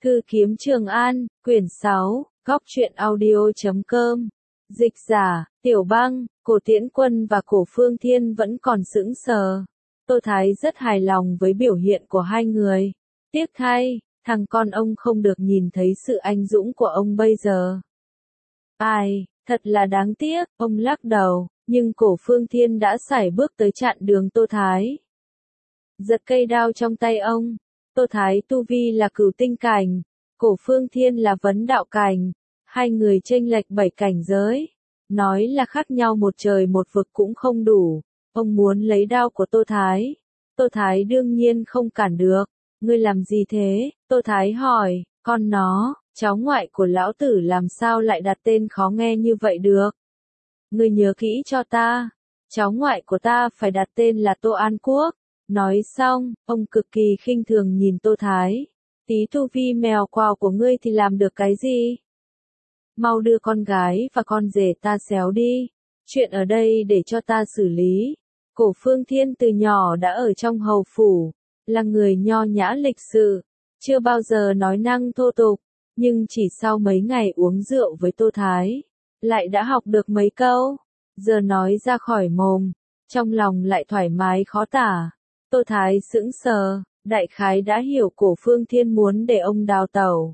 Thư kiếm Trường An, quyển 6, góc truyện audio.com. Dịch giả, Tiểu Băng, Cổ Tiễn Quân và Cổ Phương Thiên vẫn còn sững sờ. Tô Thái rất hài lòng với biểu hiện của hai người. Tiếc thay, thằng con ông không được nhìn thấy sự anh dũng của ông bây giờ. Ai, thật là đáng tiếc, ông lắc đầu, nhưng Cổ Phương Thiên đã sải bước tới chặn đường Tô Thái. Giật cây đao trong tay ông. Tô Thái tu vi là cửu tinh cảnh, Cổ Phương Thiên là vấn đạo cảnh, hai người chênh lệch 7 cảnh giới. Nói là khác nhau một trời một vực cũng không đủ. Ông muốn lấy đao của Tô Thái. Tô Thái đương nhiên không cản được. Ngươi làm gì thế? Tô Thái hỏi, con nó, cháu ngoại của lão tử làm sao lại đặt tên khó nghe như vậy được? Ngươi nhớ kỹ cho ta, cháu ngoại của ta phải đặt tên là Tô An Quốc. Nói xong, ông cực kỳ khinh thường nhìn Tô Thái. Tí tu vi mèo quào của ngươi thì làm được cái gì? Mau đưa con gái và con rể ta xéo đi. Chuyện ở đây để cho ta xử lý. Cổ Phương Thiên từ nhỏ đã ở trong hầu phủ, là người nho nhã lịch sự, chưa bao giờ nói năng thô tục, nhưng chỉ sau mấy ngày uống rượu với Tô Thái, lại đã học được mấy câu, giờ nói ra khỏi mồm, trong lòng lại thoải mái khó tả. Tô Thái sững sờ, đại khái đã hiểu Cổ Phương Thiên muốn để ông đào tẩu.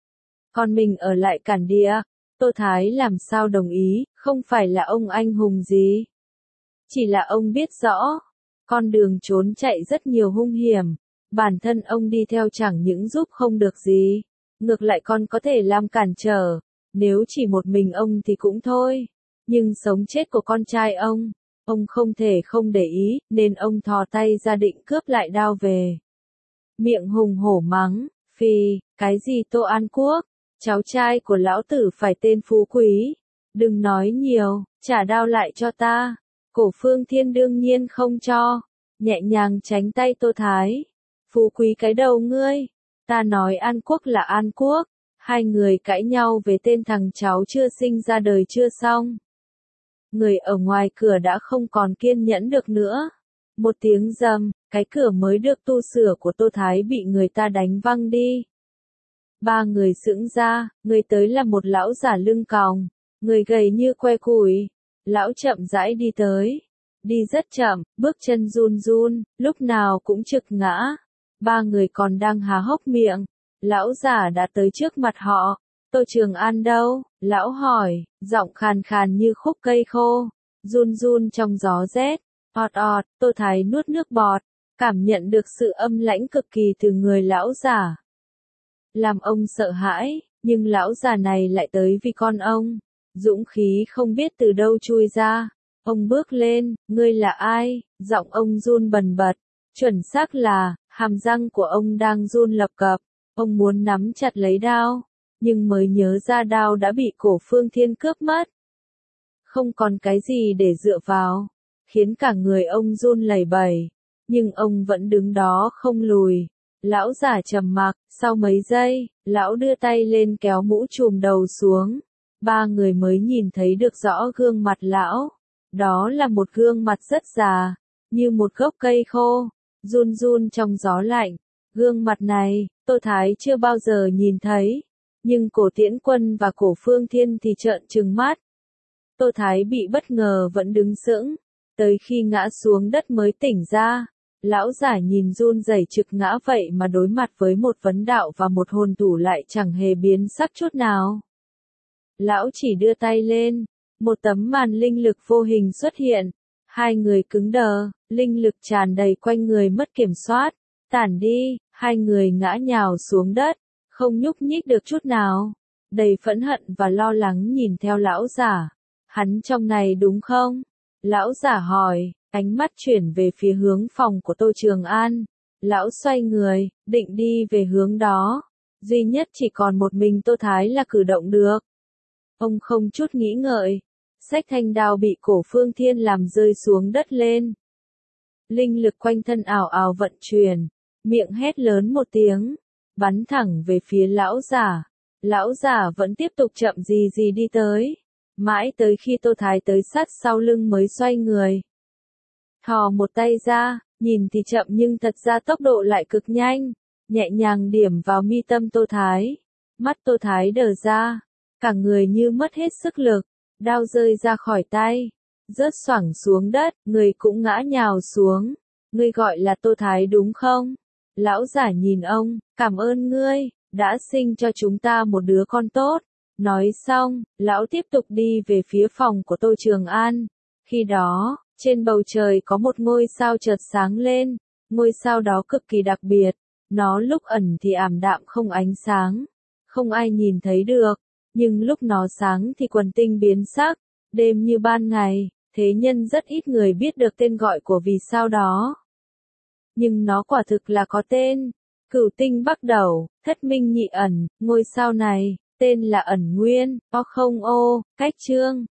Còn mình ở lại cản địa, Tô Thái làm sao đồng ý, không phải là ông anh hùng gì. Chỉ là ông biết rõ, con đường trốn chạy rất nhiều hung hiểm, bản thân ông đi theo chẳng những giúp không được gì, ngược lại còn có thể làm cản trở, nếu chỉ một mình ông thì cũng thôi, nhưng sống chết của con trai ông không thể không để ý, nên ông thò tay ra định cướp lại đao về. Miệng hùng hổ mắng, phì, cái gì Tô An Quốc, cháu trai của lão tử phải tên phú quý, đừng nói nhiều, trả đao lại cho ta. Cổ Phương Thiên đương nhiên không cho, nhẹ nhàng tránh tay Tô Thái. Phú quý cái đầu ngươi, ta nói An Quốc là An Quốc, hai người cãi nhau về tên thằng cháu chưa sinh ra đời chưa xong. Người ở ngoài cửa đã không còn kiên nhẫn được nữa. Một tiếng rầm, cái cửa mới được tu sửa của Tô Thái bị người ta đánh văng đi. Ba người sững ra, người tới là một lão giả lưng còng, người gầy như que củi. Lão chậm rãi đi tới, đi rất chậm, bước chân run run, lúc nào cũng trực ngã. Ba người còn đang há hốc miệng, lão giả đã tới trước mặt họ. Tô Trường An đâu? Lão hỏi, giọng khàn khàn như khúc cây khô, run run trong gió rét. Ọt ọt, Tô Thái nuốt nước bọt, cảm nhận được sự âm lãnh cực kỳ từ người lão giả. Làm ông sợ hãi, nhưng lão già này lại tới vì con ông. Dũng khí không biết từ đâu chui ra. Ông bước lên, ngươi là ai? Giọng ông run bần bật. Chuẩn xác là, hàm răng của ông đang run lập cập. Ông muốn nắm chặt lấy đao, nhưng mới nhớ ra đao đã bị Cổ Phương Thiên cướp mất. Không còn cái gì để dựa vào, khiến cả người ông run lẩy bẩy. Nhưng ông vẫn đứng đó không lùi. Lão giả trầm mặc, sau mấy giây, lão đưa tay lên kéo mũ trùm đầu xuống. Ba người mới nhìn thấy được rõ gương mặt lão. Đó là một gương mặt rất già, như một gốc cây khô, run run trong gió lạnh. Gương mặt này, Tô Thái chưa bao giờ nhìn thấy, nhưng Cổ Tiễn Quân và Cổ Phương Thiên thì trợn trừng mắt. Tô Thái bị bất ngờ vẫn đứng sững, tới khi ngã xuống đất mới tỉnh ra. Lão giả nhìn run rẩy trực ngã vậy mà đối mặt với một vấn đạo và một hồn thủ lại chẳng hề biến sắc chút nào. Lão chỉ đưa tay lên, một tấm màn linh lực vô hình xuất hiện, hai người cứng đờ, linh lực tràn đầy quanh người mất kiểm soát, tản đi, hai người ngã nhào xuống đất, không nhúc nhích được chút nào, đầy phẫn hận và lo lắng nhìn theo lão giả. Hắn trong này đúng không? Lão giả hỏi, ánh mắt chuyển về phía hướng phòng của Tô Trường An. Lão xoay người, định đi về hướng đó. Duy nhất chỉ còn một mình Tô Thái là cử động được. Ông không chút nghĩ ngợi, xách thanh đao bị Cổ Phương Thiên làm rơi xuống đất lên. Linh lực quanh thân ảo ảo vận chuyển, miệng hét lớn một tiếng, bắn thẳng về phía lão giả. Lão giả vẫn tiếp tục chậm gì gì đi tới, mãi tới khi Tô Thái tới sát sau lưng mới xoay người. Thò một tay ra, nhìn thì chậm nhưng thật ra tốc độ lại cực nhanh, nhẹ nhàng điểm vào mi tâm Tô Thái. Mắt Tô Thái đờ ra, cả người như mất hết sức lực, đao rơi ra khỏi tay, rớt xoảng xuống đất, người cũng ngã nhào xuống. Ngươi gọi là Tô Thái đúng không? Lão giả nhìn ông, cảm ơn ngươi, đã sinh cho chúng ta một đứa con tốt. Nói xong, lão tiếp tục đi về phía phòng của Tô Trường An. Khi đó, trên bầu trời có một ngôi sao chợt sáng lên, ngôi sao đó cực kỳ đặc biệt, nó lúc ẩn thì ảm đạm không ánh sáng, không ai nhìn thấy được, nhưng lúc nó sáng thì quần tinh biến sắc, đêm như ban ngày, thế nhân rất ít người biết được tên gọi của vì sao đó. Nhưng nó quả thực là có tên, Cửu tinh Bắc Đẩu, Thất minh nhị ẩn, ngôi sao này, tên là Ẩn Nguyên, cách chương.